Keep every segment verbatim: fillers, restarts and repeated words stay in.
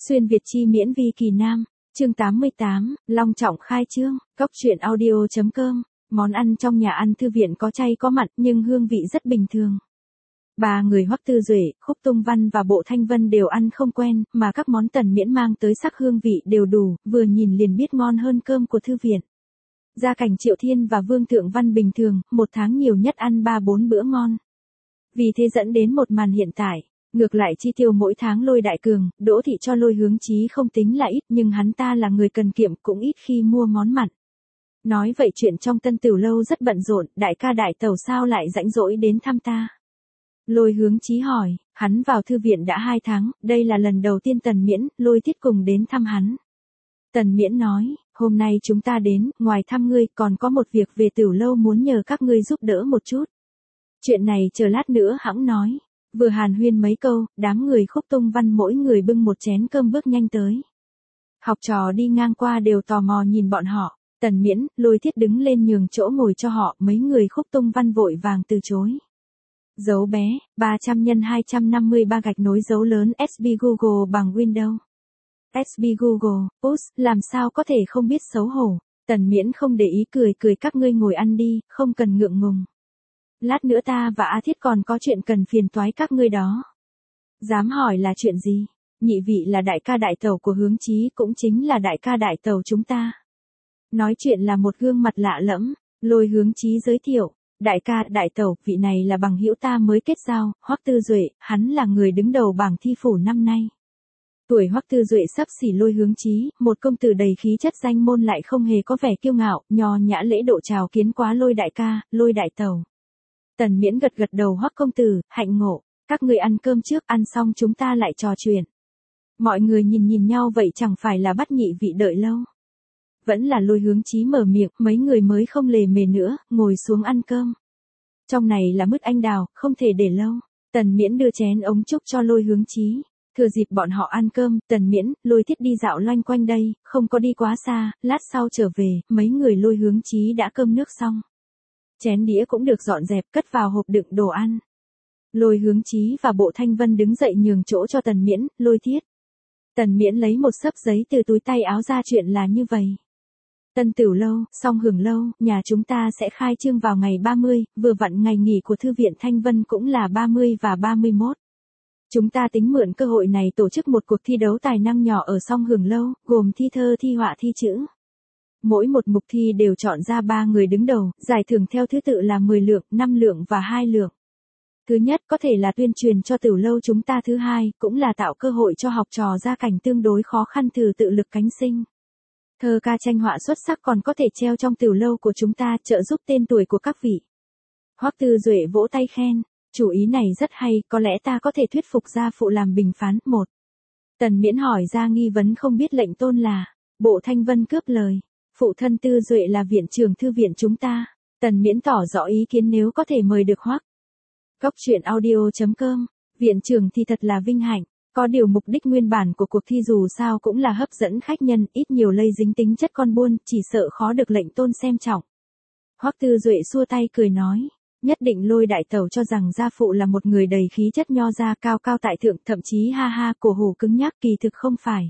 Xuyên Việt chi miễn vi kỳ nam, chương tám mươi tám, long trọng khai trương, cốc truyện audio chấm com, món ăn trong nhà ăn thư viện có chay có mặn nhưng hương vị rất bình thường. Ba người Hoắc Tư Duệ, Khúc Tung Văn và Bộ Thanh Vân đều ăn không quen, mà các món Tần Miễn mang tới sắc hương vị đều đủ, vừa nhìn liền biết ngon hơn cơm của thư viện. Gia cảnh Triệu Thiên và Vương Thượng Văn bình thường, một tháng nhiều nhất ăn ba bốn bữa ngon. Vì thế dẫn đến một màn hiện tại. Ngược lại chi tiêu mỗi tháng Lôi Đại Cường, Đỗ Thị cho Lôi Hướng Chí không tính là ít, nhưng hắn ta là người cần kiệm cũng ít khi mua món mặn. Nói vậy chuyện trong Tân Tửu Lâu rất bận rộn, đại ca đại tẩu sao lại rãnh rỗi đến thăm ta? Lôi Hướng Chí hỏi, hắn vào thư viện đã hai tháng, đây là lần đầu tiên Tần Miễn, Lôi Tiết cùng đến thăm hắn. Tần Miễn nói, hôm nay chúng ta đến, ngoài thăm ngươi còn có một việc về Tửu Lâu muốn nhờ các ngươi giúp đỡ một chút. Chuyện này chờ lát nữa hẵng nói. Vừa hàn huyên mấy câu, đám người Khúc Tung Văn mỗi người bưng một chén cơm bước nhanh tới. Học trò đi ngang qua đều tò mò nhìn bọn họ, Tần Miễn, Lôi Thiết đứng lên nhường chỗ ngồi cho họ, mấy người Khúc Tung Văn vội vàng từ chối. Dấu bé, ba trăm nhân hai trăm năm mươi ba gạch nối dấu lớn ét bê Google bằng Windows. ét bê Google, út, làm sao có thể không biết xấu hổ, Tần Miễn không để ý cười cười các ngươi ngồi ăn đi, không cần ngượng ngùng. Lát nữa ta và A Thiết còn có chuyện cần phiền toái các ngươi đó. Dám hỏi là chuyện gì? Nhị vị là đại ca đại tẩu của Hướng Chí cũng chính là đại ca đại tẩu chúng ta. Nói chuyện là một gương mặt lạ lẫm, Lôi Hướng Chí giới thiệu, đại ca đại tẩu, vị này là bằng hữu ta mới kết giao, Hoắc Tư Duệ, hắn là người đứng đầu bảng thi phủ năm nay. Tuổi Hoắc Tư Duệ sắp xỉ Lôi Hướng Chí, một công tử đầy khí chất danh môn lại không hề có vẻ kiêu ngạo, nho nhã lễ độ chào kiến quá Lôi đại ca, Lôi đại tẩu. Tần Miễn gật gật đầu, Hoắc công tử, hạnh ngộ, các người ăn cơm trước, ăn xong chúng ta lại trò chuyện. Mọi người nhìn nhìn nhau vậy chẳng phải là bắt nhị vị đợi lâu. Vẫn là Lôi Hướng Chí mở miệng, mấy người mới không lề mề nữa, ngồi xuống ăn cơm. Trong này là mứt anh đào, không thể để lâu. Tần Miễn đưa chén ống trúc cho Lôi Hướng Chí. Thừa dịp bọn họ ăn cơm, Tần Miễn, Lôi Thiết đi dạo loanh quanh đây, không có đi quá xa, lát sau trở về, mấy người Lôi Hướng Chí đã cơm nước xong. Chén đĩa cũng được dọn dẹp cất vào hộp đựng đồ ăn. Lôi Hướng Chí và Bộ Thanh Vân đứng dậy nhường chỗ cho Tần Miễn, Lôi Thiết. Tần Miễn lấy một xấp giấy từ túi tay áo ra, chuyện là như vậy. Tân Tửu Lâu, Song Hưởng Lâu, nhà chúng ta sẽ khai trương vào ngày ba mươi, vừa vặn ngày nghỉ của Thư viện Thanh Vân cũng là ba mươi và ba mươi mốt. Chúng ta tính mượn cơ hội này tổ chức một cuộc thi đấu tài năng nhỏ ở Song Hưởng Lâu, gồm thi thơ, thi họa, thi chữ. Mỗi một mục thi đều chọn ra ba người đứng đầu, giải thưởng theo thứ tự là mười lượng, năm lượng và hai lượng. Thứ nhất có thể là tuyên truyền cho Tửu Lâu chúng ta, thứ hai cũng là tạo cơ hội cho học trò gia cảnh tương đối khó khăn thử tự lực cánh sinh. Thơ ca tranh họa xuất sắc còn có thể treo trong Tửu Lâu của chúng ta, trợ giúp tên tuổi của các vị. Hoắc Tư Duệ vỗ tay khen, chủ ý này rất hay, có lẽ ta có thể thuyết phục gia phụ làm bình phán. Một. Tần Miễn hỏi ra nghi vấn không biết lệnh tôn là. Bộ Thanh Vân cướp lời. Phụ thân Tư Duệ là viện trưởng thư viện chúng ta. Tần Miễn tỏ rõ ý kiến nếu có thể mời được Hoắc. Cốc truyện audio chấm com, viện trưởng thì thật là vinh hạnh. Có điều mục đích nguyên bản của cuộc thi dù sao cũng là hấp dẫn khách nhân, ít nhiều lây dính tính chất con buôn, chỉ sợ khó được lệnh tôn xem trọng. Hoắc Tư Duệ xua tay cười nói, nhất định Lôi đại tẩu cho rằng gia phụ là một người đầy khí chất nho gia, cao cao tại thượng, thậm chí ha ha cổ hủ cứng nhắc, kỳ thực không phải.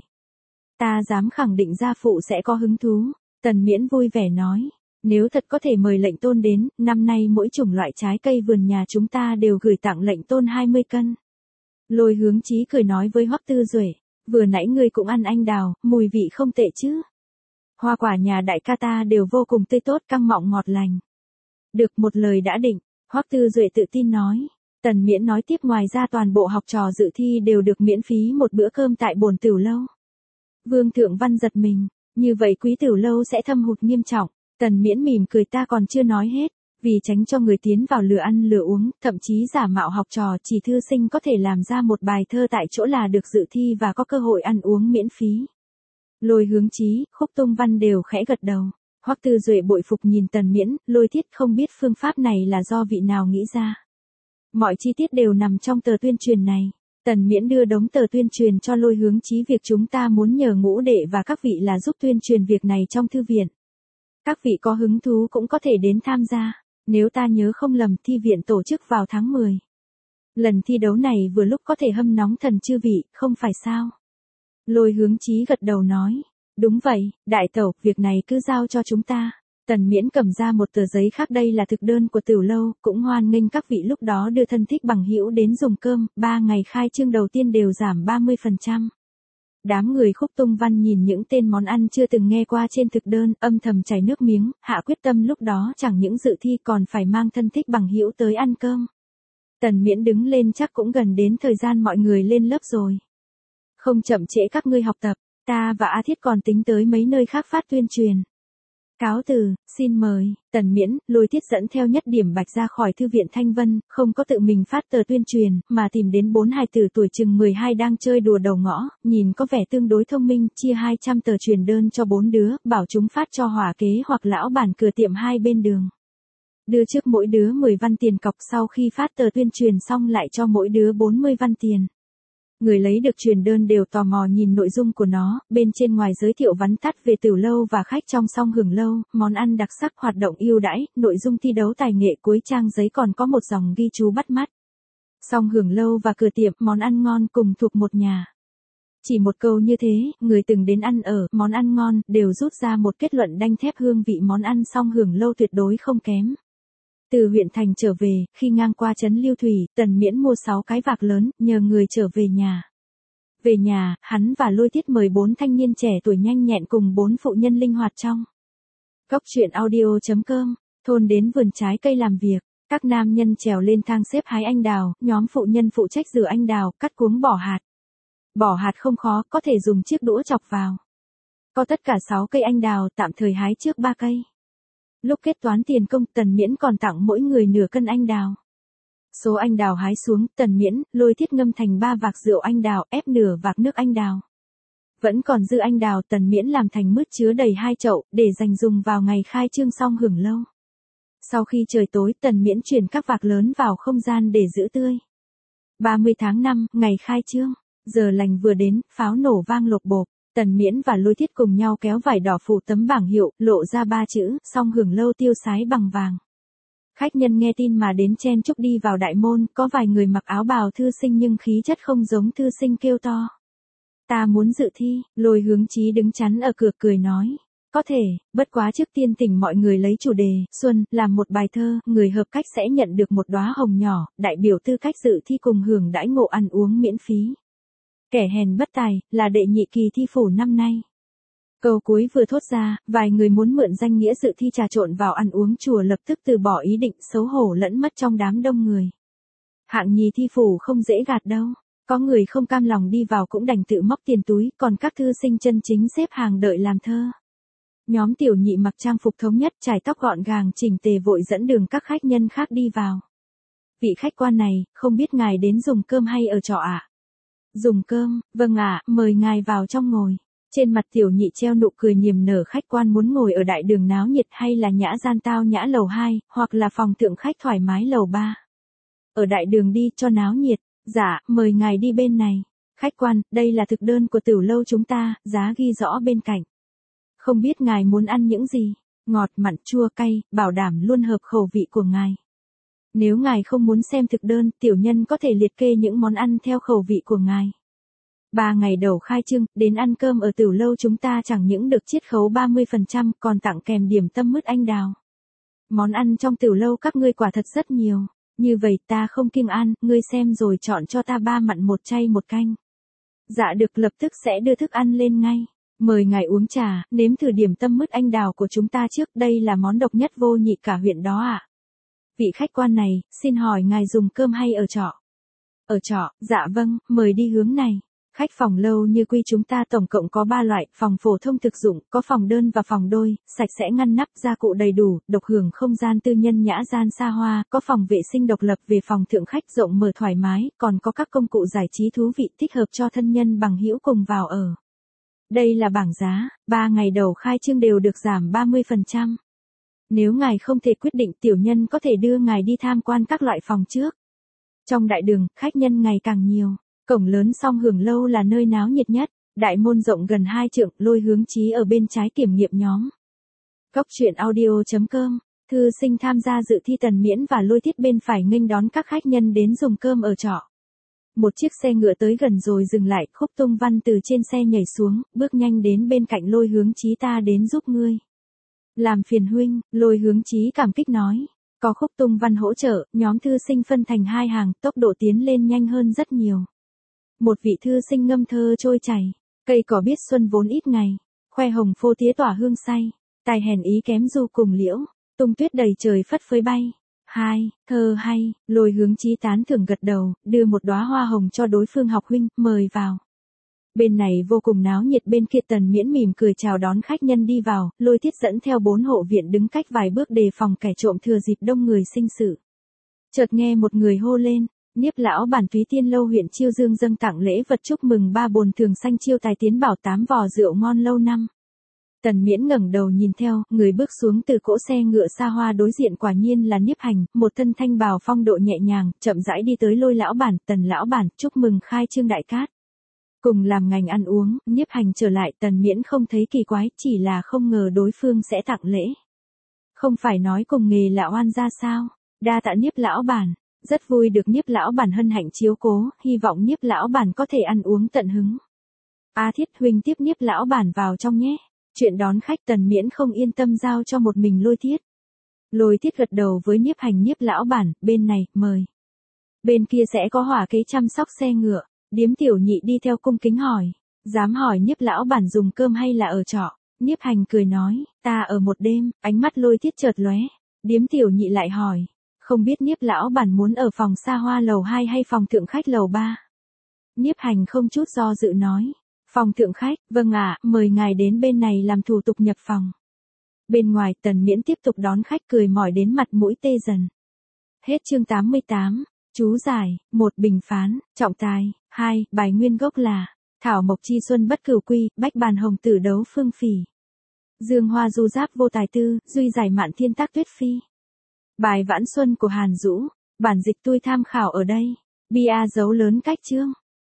Ta dám khẳng định gia phụ sẽ có hứng thú. Tần Miễn vui vẻ nói, nếu thật có thể mời lệnh tôn đến, năm nay mỗi chủng loại trái cây vườn nhà chúng ta đều gửi tặng lệnh tôn hai mươi cân. Lôi Hướng Chí cười nói với Hoắc Tư Duệ, vừa nãy ngươi cũng ăn anh đào, mùi vị không tệ chứ. Hoa quả nhà đại ca ta đều vô cùng tươi tốt, căng mọng ngọt lành. Được, một lời đã định, Hoắc Tư Duệ tự tin nói. Tần Miễn nói tiếp, ngoài ra toàn bộ học trò dự thi đều được miễn phí một bữa cơm tại bổn Tửu Lâu. Vương Thượng Văn giật mình, như vậy quý Tửu Lâu sẽ thâm hụt nghiêm trọng. Tần Miễn mỉm cười, ta còn chưa nói hết. Vì tránh cho người tiến vào lừa ăn lừa uống, thậm chí giả mạo học trò, chỉ thư sinh có thể làm ra một bài thơ tại chỗ là được dự thi và có cơ hội ăn uống miễn phí. Lôi Hướng Chí, Khúc Tung Văn đều khẽ gật đầu. Hoắc Tư Duệ bội phục nhìn Tần Miễn, Lôi Thiết không biết phương pháp này là do vị nào nghĩ ra. Mọi chi tiết đều nằm trong tờ tuyên truyền này. Tần Miễn đưa đống tờ tuyên truyền cho Lôi Hướng Chí, việc chúng ta muốn nhờ ngũ đệ và các vị là giúp tuyên truyền việc này trong thư viện. Các vị có hứng thú cũng có thể đến tham gia. Nếu ta nhớ không lầm, thi viện tổ chức vào tháng mười. Lần thi đấu này vừa lúc có thể hâm nóng thần chư vị, không phải sao? Lôi Hướng Chí gật đầu nói. Đúng vậy, đại tẩu, việc này cứ giao cho chúng ta. Tần Miễn cầm ra một tờ giấy khác, đây là thực đơn của tiểu lâu, cũng hoan nghênh các vị lúc đó đưa thân thích bằng hữu đến dùng cơm, ba ngày khai trương đầu tiên đều giảm ba mươi phần trăm. Đám người Khúc Tung Văn nhìn những tên món ăn chưa từng nghe qua trên thực đơn, âm thầm chảy nước miếng, hạ quyết tâm lúc đó chẳng những dự thi còn phải mang thân thích bằng hữu tới ăn cơm. Tần Miễn đứng lên, chắc cũng gần đến thời gian mọi người lên lớp rồi. Không chậm trễ các ngươi học tập, ta và A Thiết còn tính tới mấy nơi khác phát tuyên truyền. Cáo từ, xin mời. Tần Miễn, Lôi Thiết dẫn theo Nhất Điểm Bạch ra khỏi thư viện Thanh Vân, không có tự mình phát tờ tuyên truyền, mà tìm đến bốn hài tử tuổi chừng mười hai đang chơi đùa đầu ngõ, nhìn có vẻ tương đối thông minh, chia hai trăm tờ truyền đơn cho bốn đứa, bảo chúng phát cho hỏa kế hoặc lão bản cửa tiệm hai bên đường. Đưa trước mỗi đứa mười văn tiền cọc, sau khi phát tờ tuyên truyền xong lại cho mỗi đứa bốn mươi văn tiền. Người lấy được truyền đơn đều tò mò nhìn nội dung của nó, bên trên ngoài giới thiệu vắn tắt về tiểu lâu và khách trong Song Hưởng Lâu, món ăn đặc sắc, hoạt động ưu đãi, nội dung thi đấu tài nghệ, cuối trang giấy còn có một dòng ghi chú bắt mắt. Song Hưởng Lâu và cửa tiệm, món ăn ngon, cùng thuộc một nhà. Chỉ một câu như thế, người từng đến ăn ở, món ăn ngon, đều rút ra một kết luận đanh thép hương vị món ăn Song Hưởng Lâu tuyệt đối không kém. Từ huyện thành trở về, khi ngang qua trấn Lưu Thủy, Tần Miễn mua sáu cái vạc lớn, nhờ người trở về nhà. Về nhà, hắn và Lôi Thiết mời bốn thanh niên trẻ tuổi nhanh nhẹn cùng bốn phụ nhân linh hoạt trong Cốc truyện audio chấm com, thôn đến vườn trái cây làm việc. Các nam nhân trèo lên thang xếp hái anh đào, nhóm phụ nhân phụ trách rửa anh đào, cắt cuống bỏ hạt. Bỏ hạt không khó, có thể dùng chiếc đũa chọc vào. Có tất cả sáu cây anh đào, tạm thời hái trước ba cây. Lúc kết toán tiền công, Tần Miễn còn tặng mỗi người nửa cân anh đào. Số anh đào hái xuống, Tần Miễn, Lôi Thiết ngâm thành ba vạc rượu anh đào, ép nửa vạc nước anh đào. Vẫn còn dư anh đào, Tần Miễn làm thành mứt chứa đầy hai chậu, để dành dùng vào ngày khai trương Song Hưởng Lâu. Sau khi trời tối, Tần Miễn chuyển các vạc lớn vào không gian để giữ tươi. ba mươi tháng năm, ngày khai trương, giờ lành vừa đến, pháo nổ vang lộp bộp. Tần Miễn và Lôi Thiết cùng nhau kéo vải đỏ phủ tấm bảng hiệu, lộ ra ba chữ, Song Hưởng Lâu tiêu sái bằng vàng. Khách nhân nghe tin mà đến chen chúc đi vào đại môn, có vài người mặc áo bào thư sinh nhưng khí chất không giống thư sinh kêu to. Ta muốn dự thi, Lôi Hướng Chí đứng chắn ở cửa cười nói. Có thể, bất quá trước tiên tỉnh mọi người lấy chủ đề, Xuân, làm một bài thơ, người hợp cách sẽ nhận được một đóa hồng nhỏ, đại biểu tư cách dự thi cùng hưởng đãi ngộ ăn uống miễn phí. Kẻ hèn bất tài, là đệ nhị kỳ thi phủ năm nay. Câu cuối vừa thốt ra, vài người muốn mượn danh nghĩa dự thi trà trộn vào ăn uống chùa lập tức từ bỏ ý định, xấu hổ lẫn mất trong đám đông người. Hạng nhì thi phủ không dễ gạt đâu. Có người không cam lòng đi vào cũng đành tự móc tiền túi, còn các thư sinh chân chính xếp hàng đợi làm thơ. Nhóm tiểu nhị mặc trang phục thống nhất, trải tóc gọn gàng chỉnh tề vội dẫn đường các khách nhân khác đi vào. Vị khách quan này, không biết ngài đến dùng cơm hay ở trọ ạ? À? Dùng cơm, vâng ạ, mời ngài vào trong ngồi. Trên mặt tiểu nhị treo nụ cười niềm nở, khách quan muốn ngồi ở đại đường náo nhiệt hay là nhã gian tao nhã lầu hai, hoặc là phòng thượng khách thoải mái lầu ba. Ở đại đường đi, cho náo nhiệt. Dạ, mời ngài đi bên này. Khách quan, đây là thực đơn của tiểu lâu chúng ta, giá ghi rõ bên cạnh. Không biết ngài muốn ăn những gì? Ngọt, mặn, chua, cay, bảo đảm luôn hợp khẩu vị của ngài. Nếu ngài không muốn xem thực đơn, tiểu nhân có thể liệt kê những món ăn theo khẩu vị của ngài. Ba ngày đầu khai trương, đến ăn cơm ở tiểu lâu chúng ta chẳng những được chiết khấu ba mươi phần trăm, còn tặng kèm điểm tâm mứt anh đào. Món ăn trong tiểu lâu các ngươi quả thật rất nhiều. Như vậy ta không kiêng ăn, ngươi xem rồi chọn cho ta ba mặn một chay một canh. Dạ được, lập tức sẽ đưa thức ăn lên ngay. Mời ngài uống trà, nếm thử điểm tâm mứt anh đào của chúng ta trước, đây là món độc nhất vô nhị cả huyện đó ạ. À? Vị khách quan này, xin hỏi ngài dùng cơm hay ở trọ? Ở trọ, dạ vâng, mời đi hướng này. Khách phòng lâu như quy chúng ta tổng cộng có ba loại, phòng phổ thông thực dụng, có phòng đơn và phòng đôi, sạch sẽ ngăn nắp, gia cụ đầy đủ, độc hưởng không gian tư nhân nhã gian xa hoa, có phòng vệ sinh độc lập, về phòng thượng khách rộng mở thoải mái, còn có các công cụ giải trí thú vị thích hợp cho thân nhân bằng hữu cùng vào ở. Đây là bảng giá, ba ngày đầu khai trương đều được giảm ba mươi phần trăm. Nếu ngài không thể quyết định, tiểu nhân có thể đưa ngài đi tham quan các loại phòng trước. Trong đại đường, khách nhân ngày càng nhiều. Cổng lớn Song Hưởng Lâu là nơi náo nhiệt nhất, đại môn rộng gần hai trượng, Lôi Hướng Chí ở bên trái kiểm nghiệm nhóm. Cốc truyện audio chấm com, thư sinh tham gia dự thi Tần Miễn và Lôi Thiết bên phải nghênh đón các khách nhân đến dùng cơm ở trọ. Một chiếc xe ngựa tới gần rồi dừng lại, Khúc Tông Văn từ trên xe nhảy xuống, bước nhanh đến bên cạnh Lôi Hướng Chí, ta đến giúp ngươi. Làm phiền huynh, Lôi Hướng Chí cảm kích nói. Có Khúc Tông Văn hỗ trợ, nhóm thư sinh phân thành hai hàng, tốc độ tiến lên nhanh hơn rất nhiều. Một vị thư sinh ngâm thơ trôi chảy, cây cỏ biết xuân vốn ít ngày, khoe hồng phô tía tỏa hương say, tài hèn ý kém du cùng liễu, tung tuyết đầy trời phất phới bay. Hai, thơ hay, Lôi Hướng Chí tán thưởng gật đầu, đưa một đóa hoa hồng cho đối phương học huynh, mời vào. Bên này vô cùng náo nhiệt, bên kia Tần Miễn mỉm cười chào đón khách nhân đi vào, Lôi Thiết dẫn theo bốn hộ viện đứng cách vài bước đề phòng kẻ trộm thừa dịp đông người sinh sự. Chợt nghe một người hô lên, Niếp lão bản Túy Tiên lâu huyện Chiêu Dương dâng tặng lễ vật chúc mừng ba bồn thường xanh chiêu tài tiến bảo tám vò rượu ngon lâu năm. Tần Miễn ngẩng đầu nhìn theo, người bước xuống từ cỗ xe ngựa xa hoa đối diện quả nhiên là Niếp Hành, một thân thanh bào phong độ nhẹ nhàng, chậm rãi đi tới Lôi lão bản, Tần lão bản, chúc mừng khai trương đại cát. Cùng làm ngành ăn uống, Niếp Hành trở lại, Tần Miễn không thấy kỳ quái, chỉ là không ngờ đối phương sẽ tặng lễ. Không phải nói cùng nghề là oan ra sao? Đa tạ Niếp lão bản, rất vui được Niếp lão bản hân hạnh chiếu cố, hy vọng Niếp lão bản có thể ăn uống tận hứng. A Thiết huynh tiếp Niếp lão bản vào trong nhé. Chuyện đón khách Tần Miễn không yên tâm giao cho một mình Lôi Thiết. Lôi Thiết gật đầu với Niếp Hành, Niếp lão bản, bên này, mời. Bên kia sẽ có hỏa kế chăm sóc xe ngựa. Điếm Tiểu Nhị đi theo cung kính hỏi, dám hỏi Niếp lão bản dùng cơm hay là ở trọ? Niếp Hành cười nói, ta ở một đêm, ánh mắt Lôi Thiết chợt lóe. Điếm Tiểu Nhị lại hỏi, không biết Niếp lão bản muốn ở phòng xa hoa lầu hai hay phòng thượng khách lầu ba? Niếp Hành không chút do dự nói, phòng thượng khách, vâng ạ, mời ngài đến bên này làm thủ tục nhập phòng. Bên ngoài Tần Miễn tiếp tục đón khách cười mỏi đến mặt mũi tê dần. Hết chương tám mươi tám. Chú giải, một bình phán, trọng tài, hai, bài nguyên gốc là, thảo mộc chi xuân bất cửu quy, bách bàn hồng tử đấu phương phỉ. Dương hoa du giáp vô tài tư, duy giải mạn thiên tác tuyết phi. Bài vãn xuân của Hàn Dũ, bản dịch tôi tham khảo ở đây. Bia dấu lớn cách chương.